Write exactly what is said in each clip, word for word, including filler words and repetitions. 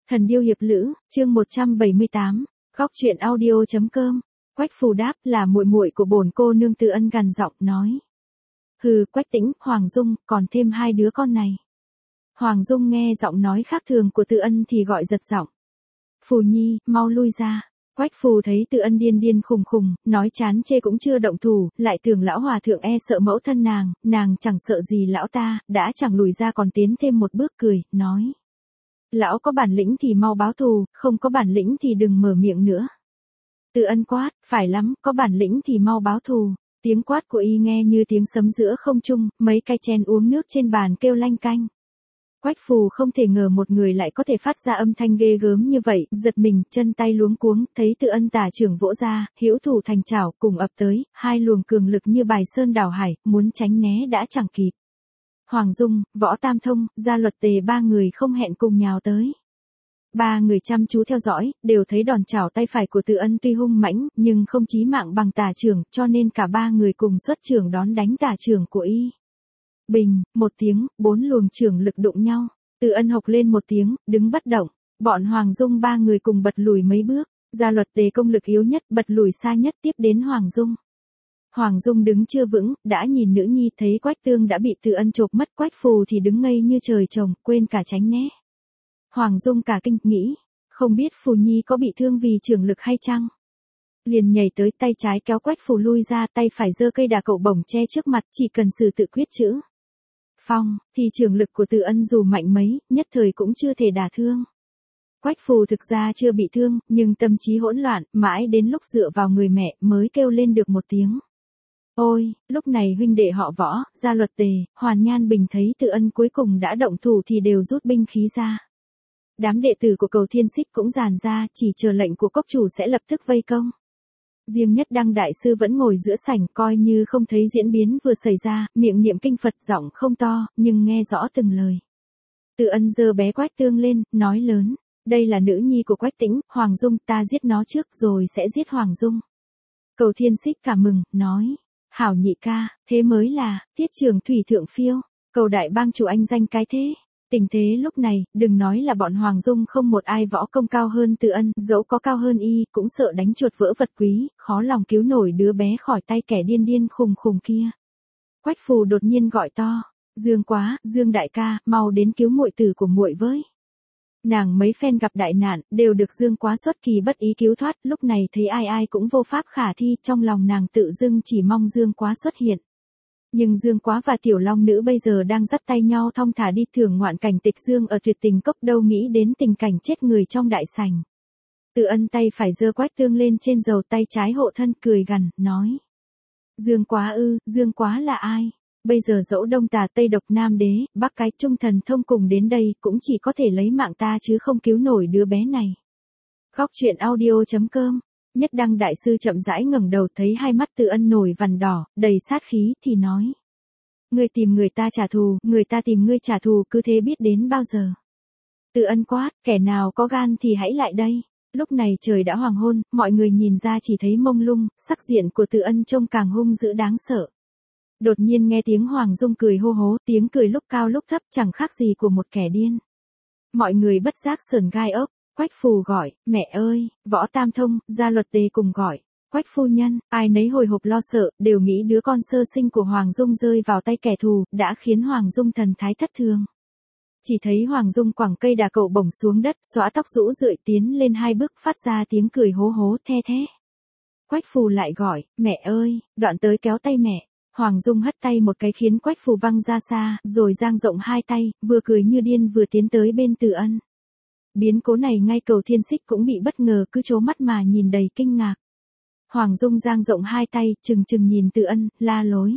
Thần điêu hiệp lữ, chương một trăm bảy mươi tám, góc truyện audio chấm com. Quách Phù đáp, là muội muội của bổn cô nương. Từ Ân gằn giọng nói. Hừ, Quách Tĩnh, Hoàng Dung, còn thêm hai đứa con này. Hoàng Dung nghe giọng nói khác thường của Từ Ân thì gọi giật giọng. Phù Nhi, mau lui ra. Quách Phù thấy Từ Ân điên điên khùng khùng, nói chán chê cũng chưa động thủ, lại tưởng lão hòa thượng e sợ mẫu thân nàng, nàng chẳng sợ gì lão ta, đã chẳng lùi ra còn tiến thêm một bước cười, nói. Lão có bản lĩnh thì mau báo thù, không có bản lĩnh thì đừng mở miệng nữa. Từ Ân quát, phải lắm, có bản lĩnh thì mau báo thù. Tiếng quát của y nghe như tiếng sấm giữa không trung, mấy cái chén uống nước trên bàn kêu lanh canh. Quách Phù không thể ngờ một người lại có thể phát ra âm thanh ghê gớm như vậy, giật mình, chân tay luống cuống, thấy Từ Ân tả trưởng vỗ ra, hữu thủ thành chảo, cùng ập tới, hai luồng cường lực như bài sơn đảo hải, muốn tránh né đã chẳng kịp. Hoàng Dung, Võ Tam Thông, Gia Luật Tề ba người không hẹn cùng nhào tới. Ba người chăm chú theo dõi, đều thấy đòn chảo tay phải của Từ Ân tuy hung mãnh, nhưng không chí mạng bằng tả trưởng, cho nên cả ba người cùng xuất trưởng đón đánh tả trưởng của y. Bình, một tiếng, bốn luồng trưởng lực đụng nhau. Từ Ân hộc lên một tiếng, đứng bất động. Bọn Hoàng Dung ba người cùng bật lùi mấy bước. Gia Luật Tề công lực yếu nhất, bật lùi xa nhất, tiếp đến Hoàng Dung. Hoàng Dung đứng chưa vững, đã nhìn nữ nhi, thấy Quách Tương đã bị Từ Ân chộp mất. Quách Phù thì đứng ngây như trời trồng, quên cả tránh né. Hoàng Dung cả kinh, nghĩ, không biết Phù Nhi có bị thương vì trưởng lực hay chăng? Liền nhảy tới, tay trái kéo Quách Phù lui ra, tay phải giơ cây đà cậu bổng che trước mặt, chỉ cần sử tự quyết chữ phong, thì trưởng lực của Từ Ân dù mạnh mấy, nhất thời cũng chưa thể đả thương. Quách Phù thực ra chưa bị thương, nhưng tâm trí hỗn loạn, mãi đến lúc dựa vào người mẹ mới kêu lên được một tiếng. Ôi, lúc này huynh đệ họ Võ, Gia Luật Tề, Hoàn Nhan Bình thấy Từ Ân cuối cùng đã động thủ thì đều rút binh khí ra. Đám đệ tử của Cầu Thiên Xích cũng dàn ra, chỉ chờ lệnh của cốc chủ sẽ lập tức vây công. Riêng Nhất Đăng đại sư vẫn ngồi giữa sảnh, coi như không thấy diễn biến vừa xảy ra, miệng niệm kinh Phật, giọng không to, nhưng nghe rõ từng lời. Từ Ân giơ bé Quách Tương lên, nói lớn, đây là nữ nhi của Quách Tĩnh, Hoàng Dung, ta giết nó trước rồi sẽ giết Hoàng Dung. Cầu Thiên Xích cảm mừng, nói, hảo nhị ca, thế mới là, tiết trường thủy thượng phiêu, Cầu đại bang chủ anh danh cái thế. Tình thế lúc này, đừng nói là bọn Hoàng Dung không một ai võ công cao hơn Từ Ân, dẫu có cao hơn y, cũng sợ đánh chuột vỡ vật quý, khó lòng cứu nổi đứa bé khỏi tay kẻ điên điên khùng khùng kia. Quách Phù đột nhiên gọi to, Dương Quá, Dương đại ca, mau đến cứu muội tử của muội với. Nàng mấy phen gặp đại nạn, đều được Dương Quá xuất kỳ bất ý cứu thoát, lúc này thấy ai ai cũng vô pháp khả thi, trong lòng nàng tự dưng chỉ mong Dương Quá xuất hiện. Nhưng Dương Quá và Tiểu Long Nữ bây giờ đang dắt tay nhau thong thả đi thưởng ngoạn cảnh tịch dương ở Tuyệt Tình Cốc, đâu nghĩ đến tình cảnh chết người trong đại sảnh. Từ Ân tay phải giơ Quách Tương lên trên dầu, tay trái hộ thân, cười gằn, nói. Dương Quá ư, Dương Quá là ai? Bây giờ dẫu Đông Tà Tây Độc Nam Đế, Bắc cái Trung Thần Thông cùng đến đây, cũng chỉ có thể lấy mạng ta chứ không cứu nổi đứa bé này. Góc truyện audio chấm com. Nhất Đăng đại sư chậm rãi ngẩng đầu, thấy hai mắt Từ Ân nổi vằn đỏ, đầy sát khí, thì nói. Ngươi tìm người ta trả thù, người ta tìm ngươi trả thù, cứ thế biết đến bao giờ? Từ Ân quát, kẻ nào có gan thì hãy lại đây. Lúc này trời đã hoàng hôn, mọi người nhìn ra chỉ thấy mông lung, sắc diện của Từ Ân trông càng hung dữ đáng sợ. Đột nhiên nghe tiếng Hoàng Dung cười hô hố, tiếng cười lúc cao lúc thấp, chẳng khác gì của một kẻ điên. Mọi người bất giác sởn gai ốc. Quách Phù gọi, mẹ ơi, Võ Tam Thông, Gia Luật Tề cùng gọi. Quách phu nhân, ai nấy hồi hộp lo sợ, đều nghĩ đứa con sơ sinh của Hoàng Dung rơi vào tay kẻ thù, đã khiến Hoàng Dung thần thái thất thường. Chỉ thấy Hoàng Dung quẳng cây đà cậu bổng xuống đất, xõa tóc rũ rượi tiến lên hai bước, phát ra tiếng cười hố hố the thế. Quách Phù lại gọi, mẹ ơi, đoạn tới kéo tay mẹ. Hoàng Dung hất tay một cái khiến Quách Phù văng ra xa, rồi dang rộng hai tay, vừa cười như điên vừa tiến tới bên Từ Ân. Biến cố này ngay Cầu Thiên Xích cũng bị bất ngờ, cứ trố mắt mà nhìn đầy kinh ngạc. Hoàng Dung dang rộng hai tay, chừng chừng nhìn Từ Ân, la lối.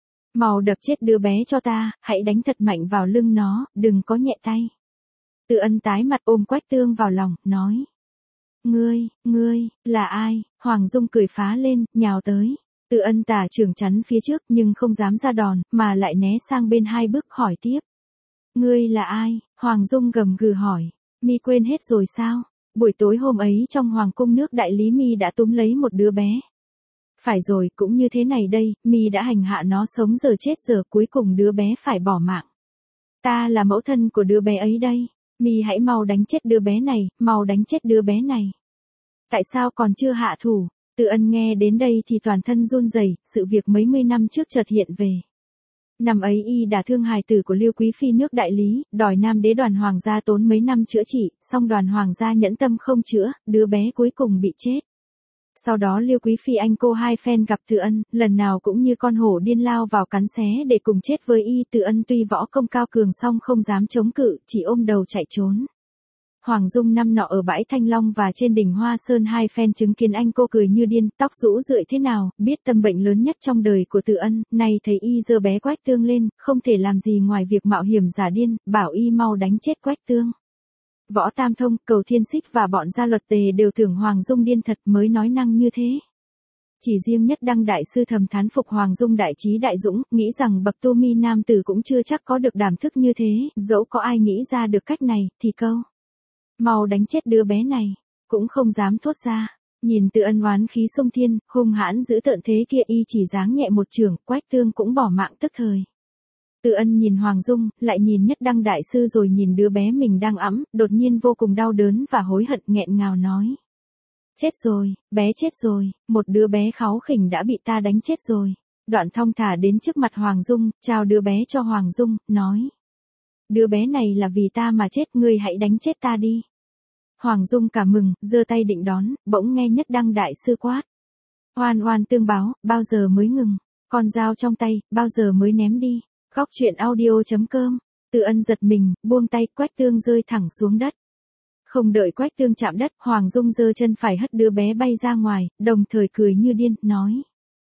Mau đập chết đứa bé cho ta, hãy đánh thật mạnh vào lưng nó, đừng có nhẹ tay. Từ Ân tái mặt ôm Quách Tương vào lòng, nói. Ngươi, ngươi, là ai? Hoàng Dung cười phá lên, nhào tới. Từ Ân tả trưởng chắn phía trước nhưng không dám ra đòn, mà lại né sang bên hai bước hỏi tiếp. Ngươi là ai? Hoàng Dung gầm gừ hỏi. Mi quên hết rồi sao? Buổi tối hôm ấy trong hoàng cung nước Đại Lý Mi đã túm lấy một đứa bé. Phải rồi, cũng như thế này đây, Mi đã hành hạ nó sống giờ chết giờ, cuối cùng đứa bé phải bỏ mạng. Ta là mẫu thân của đứa bé ấy đây. Mi hãy mau đánh chết đứa bé này, mau đánh chết đứa bé này. Tại sao còn chưa hạ thủ? Từ Ân nghe đến đây thì toàn thân run rẩy, sự việc mấy mươi năm trước chợt hiện về. Năm ấy y đã thương hài tử của Liêu Quý Phi nước Đại Lý, đòi Nam đế Đoàn Hoàng gia tốn mấy năm chữa trị, song Đoàn Hoàng gia nhẫn tâm không chữa, đứa bé cuối cùng bị chết. Sau đó Liêu Quý Phi anh cô hai phen gặp Từ Ân, lần nào cũng như con hổ điên lao vào cắn xé để cùng chết với y. Từ Ân tuy võ công cao cường song không dám chống cự, chỉ ôm đầu chạy trốn. Hoàng Dung năm nọ ở bãi Thanh Long và trên đỉnh Hoa Sơn hai phen chứng kiến anh cô cười như điên, tóc rũ rượi thế nào, biết tâm bệnh lớn nhất trong đời của Từ Ân, nay thấy y giơ bé Quách Tương lên, không thể làm gì ngoài việc mạo hiểm giả điên, bảo y mau đánh chết Quách Tương. Võ Tam Thông, Cầu Thiên Xích và bọn Gia Luật Tề đều tưởng Hoàng Dung điên thật mới nói năng như thế. Chỉ riêng Nhất Đăng đại sư thầm thán phục Hoàng Dung đại trí đại dũng, nghĩ rằng bậc tu mi nam tử cũng chưa chắc có được đảm thức như thế, dẫu có ai nghĩ ra được cách này, thì câu mau đánh chết đứa bé này, cũng không dám thốt ra. Nhìn Từ Ân oán khí xung thiên, hung hãn giữ tợn thế kia, y chỉ giáng nhẹ một chưởng, Quách Tương cũng bỏ mạng tức thời. Từ Ân nhìn Hoàng Dung, lại nhìn Nhất Đăng đại sư rồi nhìn đứa bé mình đang ẵm, đột nhiên vô cùng đau đớn và hối hận, nghẹn ngào nói. Chết rồi, bé chết rồi, một đứa bé kháu khỉnh đã bị ta đánh chết rồi. Đoạn thong thả đến trước mặt Hoàng Dung, trao đứa bé cho Hoàng Dung, nói. Đứa bé này là vì ta mà chết, ngươi hãy đánh chết ta đi. Hoàng Dung cả mừng, giơ tay định đón, bỗng nghe Nhất Đăng đại sư quát. Oan oan tương báo, bao giờ mới ngừng? Con dao trong tay, bao giờ mới ném đi? Góc truyện audio chấm com. Từ Ân giật mình, buông tay, Quách Tương rơi thẳng xuống đất. Không đợi Quách Tương chạm đất, Hoàng Dung giơ chân phải hất đứa bé bay ra ngoài, đồng thời cười như điên, nói.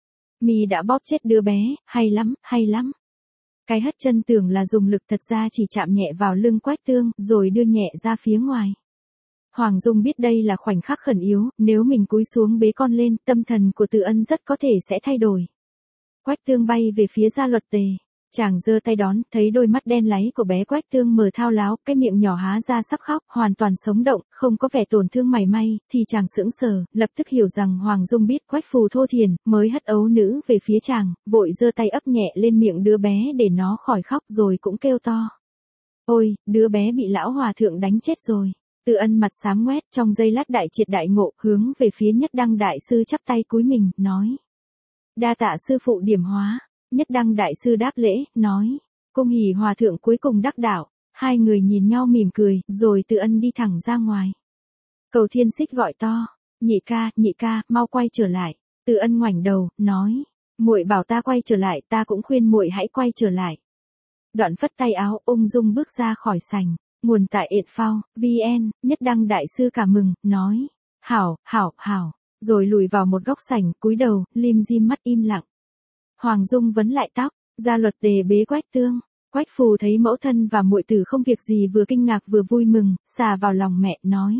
Mi đã bóp chết đứa bé, hay lắm, hay lắm. Cái hất chân tưởng là dùng lực, thật ra chỉ chạm nhẹ vào lưng Quách Tương, rồi đưa nhẹ ra phía ngoài. Hoàng Dung biết đây là khoảnh khắc khẩn yếu, nếu mình cúi xuống bế con lên, tâm thần của Từ Ân rất có thể sẽ thay đổi. Quách Tương bay về phía Gia Luật Tề. Chàng giơ tay đón, thấy đôi mắt đen láy của bé Quách Tương mở thao láo, cái miệng nhỏ há ra sắp khóc, hoàn toàn sống động, không có vẻ tổn thương mảy may, thì chàng sững sờ, lập tức hiểu rằng Hoàng Dung biết Quách phù thô thiền, mới hất ấu nữ về phía chàng, vội giơ tay ấp nhẹ lên miệng đứa bé để nó khỏi khóc, rồi cũng kêu to. Ôi, đứa bé bị lão hòa thượng đánh chết rồi. Từ Ân mặt xám ngoét, trong giây lát đại triệt đại ngộ, hướng về phía Nhất Đăng đại sư chắp tay cúi mình, nói. Đa tạ sư phụ điểm hóa. Nhất Đăng đại sư đáp lễ, nói. Cung hỉ hòa thượng cuối cùng đắc đạo. Hai người nhìn nhau mỉm cười, rồi Từ Ân đi thẳng ra ngoài. Cầu Thiên Xích gọi to. Nhị ca, nhị ca, mau quay trở lại. Từ Ân ngoảnh đầu, nói. Muội bảo ta quay trở lại, ta cũng khuyên muội hãy quay trở lại. Đoạn phất tay áo, ung dung bước ra khỏi sảnh. Nguồn tại ệt phao, vn, Nhất Đăng đại sư cả mừng, nói. Hảo, hảo, hảo. Rồi lùi vào một góc sảnh, cúi đầu, lim dim mắt im lặng. Hoàng Dung vấn lại tóc, Gia Luật Tề bế Quách Tương. Quách phù thấy mẫu thân và muội tử không việc gì, vừa kinh ngạc vừa vui mừng, xà vào lòng mẹ, nói.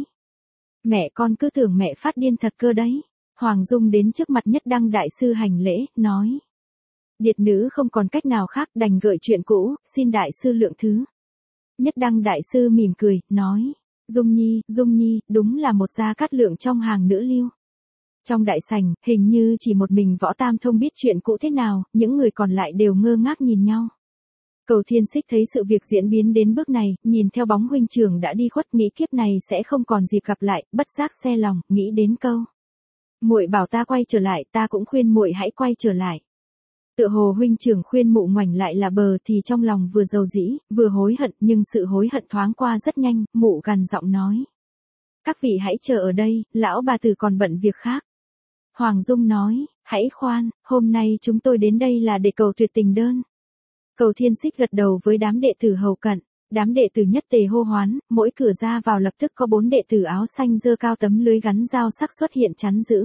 Mẹ con cứ tưởng mẹ phát điên thật cơ đấy. Hoàng Dung đến trước mặt Nhất Đăng đại sư hành lễ, nói. Điệt nữ không còn cách nào khác, đành gợi chuyện cũ, xin đại sư lượng thứ. Nhất Đăng đại sư mỉm cười, nói. Dung Nhi, Dung Nhi, đúng là một gia cát lượng trong hàng nữ lưu. Trong đại sảnh, hình như chỉ một mình Võ Tam Thông biết chuyện cũ thế nào, những người còn lại đều ngơ ngác nhìn nhau. Cầu Thiên Xích thấy sự việc diễn biến đến bước này, nhìn theo bóng huynh trưởng đã đi khuất, nghĩ kiếp này sẽ không còn dịp gặp lại, bất giác xe lòng, nghĩ đến câu. Muội bảo ta quay trở lại, ta cũng khuyên muội hãy quay trở lại. Tựa hồ huynh trưởng khuyên mụ ngoảnh lại là bờ, thì trong lòng vừa dầu dĩ, vừa hối hận, nhưng sự hối hận thoáng qua rất nhanh, mụ gằn giọng nói. Các vị hãy chờ ở đây, lão bà tử còn bận việc khác. Hoàng Dung nói, hãy khoan, hôm nay chúng tôi đến đây là để cầu tuyệt tình đơn. Cầu Thiên Xích gật đầu với đám đệ tử hầu cận, đám đệ tử nhất tề hô hoán, mỗi cửa ra vào lập tức có bốn đệ tử áo xanh giơ cao tấm lưới gắn dao sắc xuất hiện chắn giữ.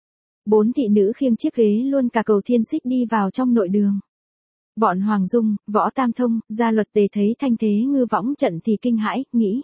Bốn thị nữ khiêng chiếc ghế luôn cả Cầu Thiên Xích đi vào trong nội đường. Bọn Hoàng Dung, Võ Tam Thông, Gia Luật Tề thấy thanh thế ngư võng trận thì kinh hãi, nghĩ.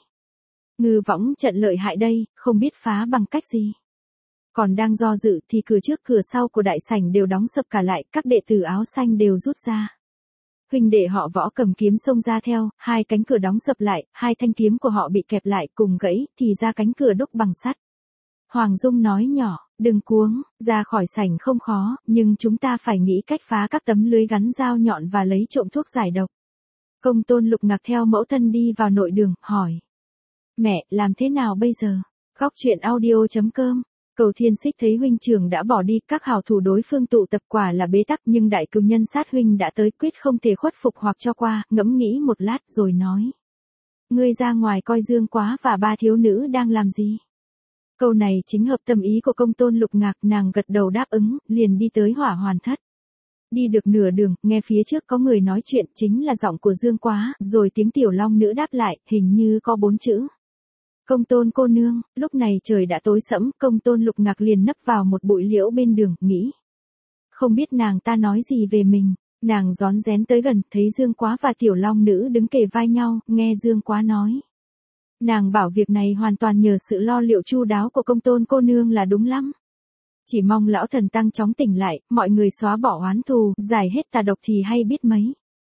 Ngư võng trận lợi hại đây, không biết phá bằng cách gì. Còn đang do dự thì cửa trước cửa sau của đại sảnh đều đóng sập cả lại, các đệ tử áo xanh đều rút ra. Huynh đệ họ Võ cầm kiếm xông ra theo, hai cánh cửa đóng sập lại, hai thanh kiếm của họ bị kẹp lại cùng gãy, thì ra cánh cửa đúc bằng sắt. Hoàng Dung nói nhỏ, đừng cuống, ra khỏi sảnh không khó, nhưng chúng ta phải nghĩ cách phá các tấm lưới gắn dao nhọn và lấy trộm thuốc giải độc. Công Tôn Lục Ngạc theo mẫu thân đi vào nội đường, hỏi. Mẹ, làm thế nào bây giờ? Góc chuyện audio.com. Cầu Thiên Xích thấy huynh trưởng đã bỏ đi, các hảo thủ đối phương tụ tập quả là bế tắc, nhưng đại cừu nhân sát huynh đã tới, quyết không thể khuất phục hoặc cho qua, ngẫm nghĩ một lát rồi nói. Ngươi ra ngoài coi Dương Quá và ba thiếu nữ đang làm gì? Câu này chính hợp tâm ý của Công Tôn Lục Ngạc, nàng gật đầu đáp ứng, liền đi tới Hỏa Hoàn Thất. Đi được nửa đường, nghe phía trước có người nói chuyện, chính là giọng của Dương Quá, rồi tiếng tiểu long nữ đáp lại, hình như có bốn chữ. Công Tôn cô nương. Lúc này trời đã tối sẫm, Công Tôn Lục Ngạc liền nấp vào một bụi liễu bên đường, nghĩ. Không biết nàng ta nói gì về mình, nàng rón rén tới gần, thấy Dương Quá và tiểu long nữ đứng kề vai nhau, nghe Dương Quá nói. Nàng bảo việc này hoàn toàn nhờ sự lo liệu chu đáo của Công Tôn cô nương là đúng lắm. Chỉ mong lão thần tăng chóng tỉnh lại, mọi người xóa bỏ oán thù, giải hết tà độc thì hay biết mấy.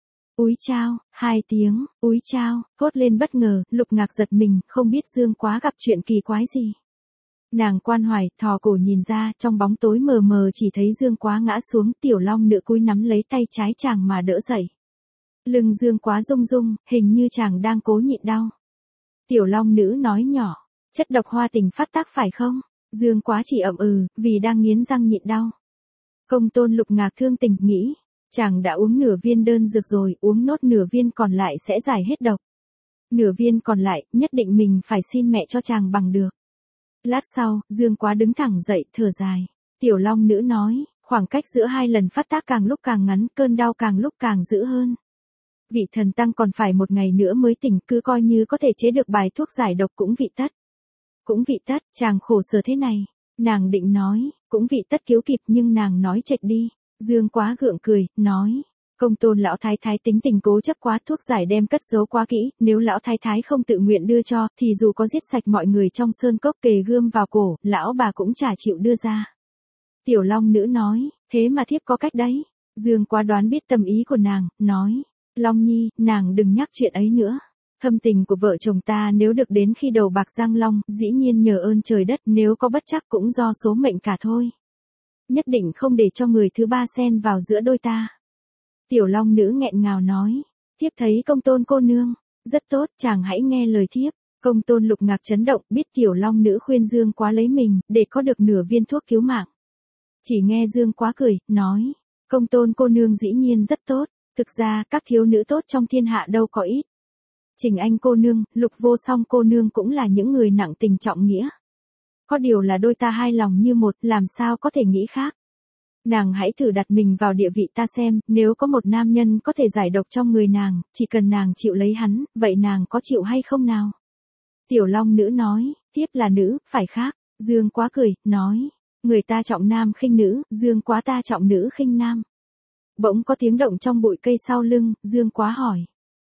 Úi chao, hai tiếng, úi chao, hốt lên bất ngờ, Lục Ngạc giật mình, không biết Dương Quá gặp chuyện kỳ quái gì. Nàng quan hoài, thò cổ nhìn ra, trong bóng tối mờ mờ chỉ thấy Dương Quá ngã xuống, tiểu long nữ cúi nắm lấy tay trái chàng mà đỡ dậy. Lưng Dương Quá rung rung, hình như chàng đang cố nhịn đau. Tiểu long nữ nói nhỏ, chất độc hoa tình phát tác phải không? Dương Quá chỉ ậm ừ, vì đang nghiến răng nhịn đau. Công Tôn Lục Ngạc thương tình, nghĩ. Chàng đã uống nửa viên đơn dược rồi, uống nốt nửa viên còn lại sẽ giải hết độc. Nửa viên còn lại, nhất định mình phải xin mẹ cho chàng bằng được. Lát sau, Dương Quá đứng thẳng dậy, thở dài. Tiểu long nữ nói, khoảng cách giữa hai lần phát tác càng lúc càng ngắn, cơn đau càng lúc càng dữ hơn. Vị thần tăng còn phải một ngày nữa mới tỉnh, cứ coi như có thể chế được bài thuốc giải độc cũng vị tất. Cũng vị tất, chàng khổ sở thế này. Nàng định nói, cũng vị tất cứu kịp, nhưng nàng nói chệch đi. Dương Quá gượng cười, nói. Công Tôn lão thái thái tính tình cố chấp quá, thuốc giải đem cất giấu quá kỹ, nếu lão thái thái không tự nguyện đưa cho, thì dù có giết sạch mọi người trong sơn cốc kề gươm vào cổ, lão bà cũng chả chịu đưa ra. Tiểu long nữ nói, thế mà thiếp có cách đấy. Dương Quá đoán biết tâm ý của nàng, nói. Long nhi, nàng đừng nhắc chuyện ấy nữa. Thâm tình của vợ chồng ta nếu được đến khi đầu bạc răng long, dĩ nhiên nhờ ơn trời đất, nếu có bất trắc cũng do số mệnh cả thôi. Nhất định không để cho người thứ ba xen vào giữa đôi ta. Tiểu long nữ nghẹn ngào nói, thiếp thấy Công Tôn cô nương, rất tốt, chàng hãy nghe lời thiếp. Công Tôn Lục Ngạc chấn động, biết tiểu long nữ khuyên Dương Quá lấy mình, để có được nửa viên thuốc cứu mạng. Chỉ nghe Dương Quá cười, nói, Công Tôn cô nương dĩ nhiên rất tốt, thực ra các thiếu nữ tốt trong thiên hạ đâu có ít. Trình Anh cô nương, Lục Vô Song cô nương cũng là những người nặng tình trọng nghĩa. Có điều là đôi ta hai lòng như một, làm sao có thể nghĩ khác. Nàng hãy thử đặt mình vào địa vị ta xem, nếu có một nam nhân có thể giải độc trong người nàng, chỉ cần nàng chịu lấy hắn, vậy nàng có chịu hay không nào? Tiểu long nữ nói, tiếp là nữ, phải khác. Dương Quá cười, nói, người ta trọng nam khinh nữ, Dương Quá ta trọng nữ khinh nam. Bỗng có tiếng động trong bụi cây sau lưng, Dương Quá hỏi.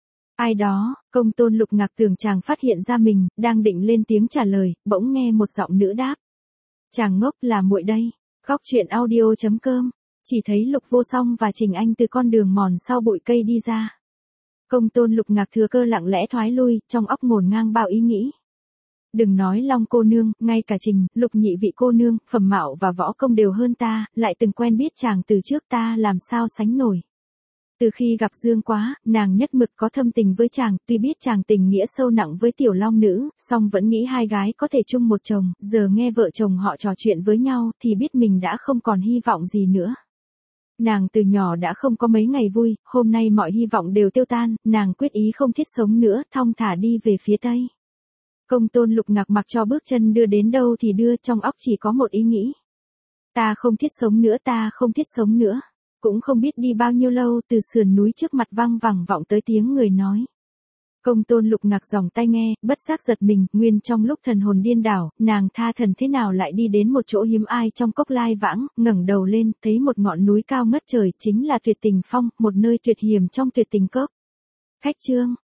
Ai đó? Công Tôn Lục Ngạc tưởng chàng phát hiện ra mình, đang định lên tiếng trả lời, bỗng nghe một giọng nữ đáp. Chàng ngốc, là muội đây. Góc chuyện audio.com. Chỉ thấy Lục Vô Song và Trình Anh từ con đường mòn sau bụi cây đi ra. Công Tôn Lục Ngạc thừa cơ lặng lẽ thoái lui, trong óc ngổn ngang bao ý nghĩ. Đừng nói Long cô nương, ngay cả Trình, Lục nhị vị cô nương, phẩm mạo và võ công đều hơn ta, lại từng quen biết chàng từ trước, ta làm sao sánh nổi. Từ khi gặp Dương Quá, nàng nhất mực có thâm tình với chàng, tuy biết chàng tình nghĩa sâu nặng với tiểu long nữ, song vẫn nghĩ hai gái có thể chung một chồng, giờ nghe vợ chồng họ trò chuyện với nhau, thì biết mình đã không còn hy vọng gì nữa. Nàng từ nhỏ đã không có mấy ngày vui, hôm nay mọi hy vọng đều tiêu tan, nàng quyết ý không thiết sống nữa, thong thả đi về phía tây. Công Tôn Lục Ngạc mặc cho bước chân đưa đến đâu thì đưa, trong óc chỉ có một ý nghĩ. Ta không thiết sống nữa, ta không thiết sống nữa. Cũng không biết đi bao nhiêu lâu, từ sườn núi trước mặt vang vẳng vọng tới tiếng người nói. Công Tôn Lục Ngạc giòng tai nghe, bất giác giật mình, nguyên trong lúc thần hồn điên đảo, nàng tha thần thế nào lại đi đến một chỗ hiếm ai trong cốc lai vãng, ngẩng đầu lên, thấy một ngọn núi cao ngất trời, chính là Tuyệt Tình Phong, một nơi tuyệt hiểm trong Tuyệt Tình Cốc. Khách chương.